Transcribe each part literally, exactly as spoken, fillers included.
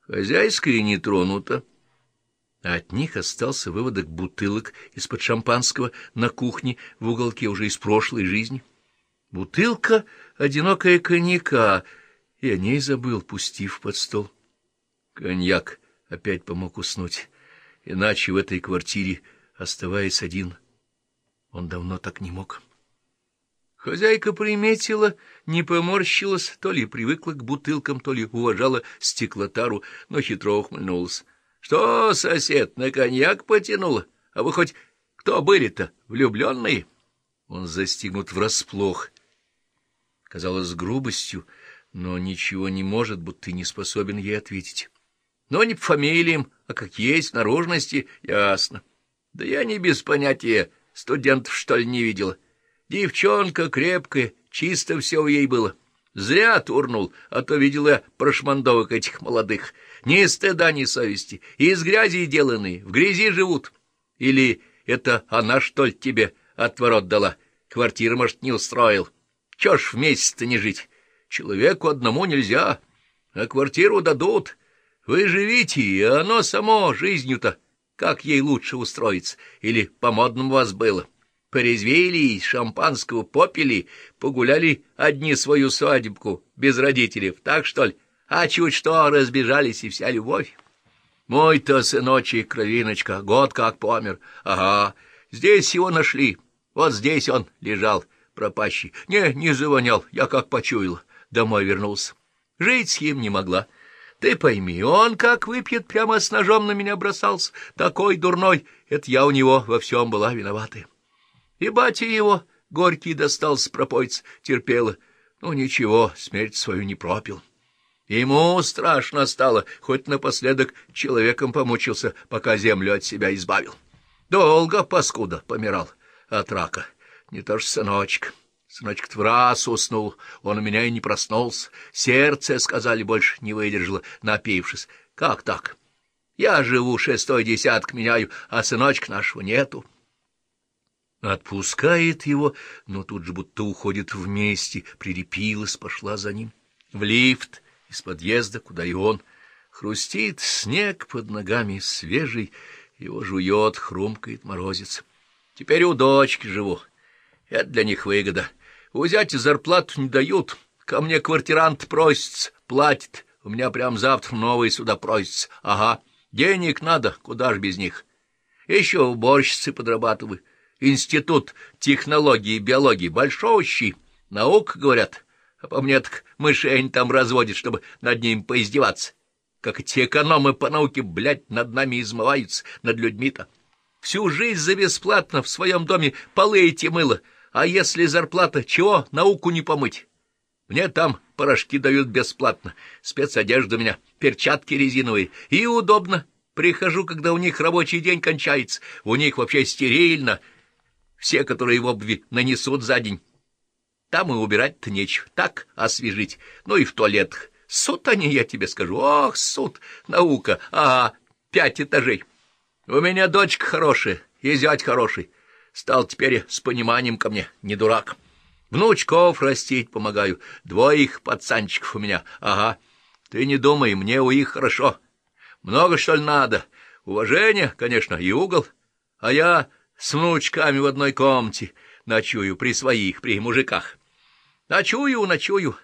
Хозяйская не тронута. От них остался выводок бутылок из-под шампанского на кухне в уголке уже из прошлой жизни. Бутылка одинокая коньяка, и о ней забыл, пустив под стол. Коньяк опять помог уснуть, иначе в этой квартире, оставаясь один, он давно так не мог. Хозяйка приметила, не поморщилась, то ли привыкла к бутылкам, то ли уважала стеклотару, но хитро ухмыльнулась. — Что, сосед, на коньяк потянула? А вы хоть кто были-то, влюбленные? Он застигнут врасплох. Казалось грубостью, но ничего не может, будто не способен ей ответить. Но не по фамилиям, а как есть, наружности, ясно. Да я не без понятия, студентов, что ли, не видела. Девчонка крепкая, чисто все у ей было. Зря турнул, а то видела я прошмандовок этих молодых. Ни стыда, ни совести, из грязи деланные, в грязи живут. Или это она, что ли, тебе отворот дала? Квартира, может, не устроил. Чё ж вместе-то не жить? Человеку одному нельзя, а квартиру дадут. Вы живите, и оно само жизнью-то, как ей лучше устроиться, или по-модному у вас было. Порезвились, шампанского попили, погуляли одни свою свадебку, без родителей, так что ли? А чуть что, разбежались, и вся любовь. Мой-то сыночек, кровиночка, год как помер. Ага, здесь его нашли, вот здесь он лежал, пропащий. Не, не завонял, я как почуял, домой вернулся. Жить с ним не могла. Ты пойми, он как выпьет, прямо с ножом на меня бросался, такой дурной, это я у него во всем была виновата. И батя его горький достался пропойц, терпела. Ну, ничего, смерть свою не пропил. Ему страшно стало, хоть напоследок человеком помучился, пока землю от себя избавил. Долго, паскуда, помирал от рака, не то ж сыночек. Сыночек-то в раз уснул, он у меня и не проснулся. Сердце, сказали, больше не выдержало, напившись. Как так? Я живу, шестой десяток меняю, а сыночка нашего нету. Отпускает его, но тут же будто уходит вместе, прилепилась, пошла за ним. В лифт из подъезда, куда и он. Хрустит снег под ногами, свежий, его жует, хрумкает морозец. Теперь у дочки живу. Это для них выгода. У зятя зарплату не дают, ко мне квартирант просится, платит. У меня прям завтра новый сюда просится. Ага, денег надо, куда ж без них. Еще уборщицы подрабатываю. Институт технологии и биологии большущий, наук, говорят, а по мне так мышень там разводят, чтобы над ним поиздеваться. Как эти экономы по науке, блядь, над нами измываются, над людьми-то. Всю жизнь за бесплатно в своем доме полы эти мыло, а если зарплата, чего науку не помыть? Мне там порошки дают бесплатно, спецодежда у меня, перчатки резиновые, и удобно. Прихожу, когда у них рабочий день кончается, у них вообще стерильно. Все, которые в обуви, нанесут за день. Там и убирать-то нечего, так освежить. Ну и в туалетах. Суд они, я тебе скажу. Ох, суд, наука, ага, пять этажей. У меня дочка хорошая и зять хороший. Стал теперь с пониманием ко мне, не дурак. Внучков растить помогаю, двоих пацанчиков у меня, ага. Ты не думай, мне у их хорошо. Много, что ли, надо? Уважение, конечно, и угол. А я с внучками в одной комнате ночую при своих, при мужиках. Ночую, ночую,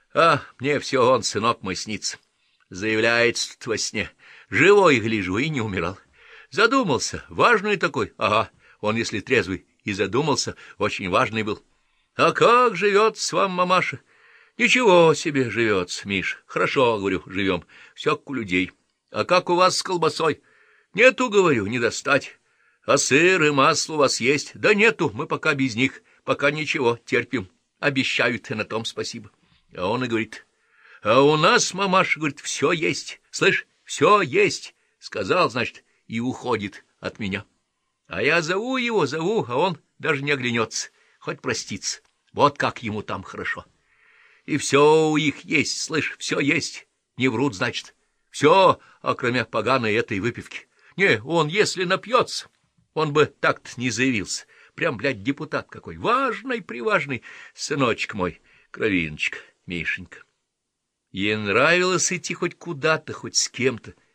а мне все он, сынок мой, снится. Заявляется тут во сне. Живой гляжу и не умирал. Задумался, важный такой, ага, он, если трезвый и задумался, очень важный был. А как живется вам, мамаша? Ничего себе живется, Миш. Хорошо, говорю, живем, все как у людей. А как у вас с колбасой? Нету, говорю, не достать. А сыр и масло у вас есть? Да нету, мы пока без них, пока ничего, терпим. Обещают, и на том спасибо. А он и говорит, а у нас, мамаша, говорит, все есть. Слышь, все есть. Сказал, значит, и уходит от меня. А я зову его, зову, а он даже не оглянется, хоть простится. Вот как ему там хорошо. И все у них есть, слышь, все есть. Не врут, значит. Все, окромя поганой этой выпивки. Не, он, если напьется, он бы так-то не заявился. Прям, блядь, депутат какой. Важный, приважный. Сыночек мой, кровиночка, Мишенька. Ей нравилось идти хоть куда-то, хоть с кем-то,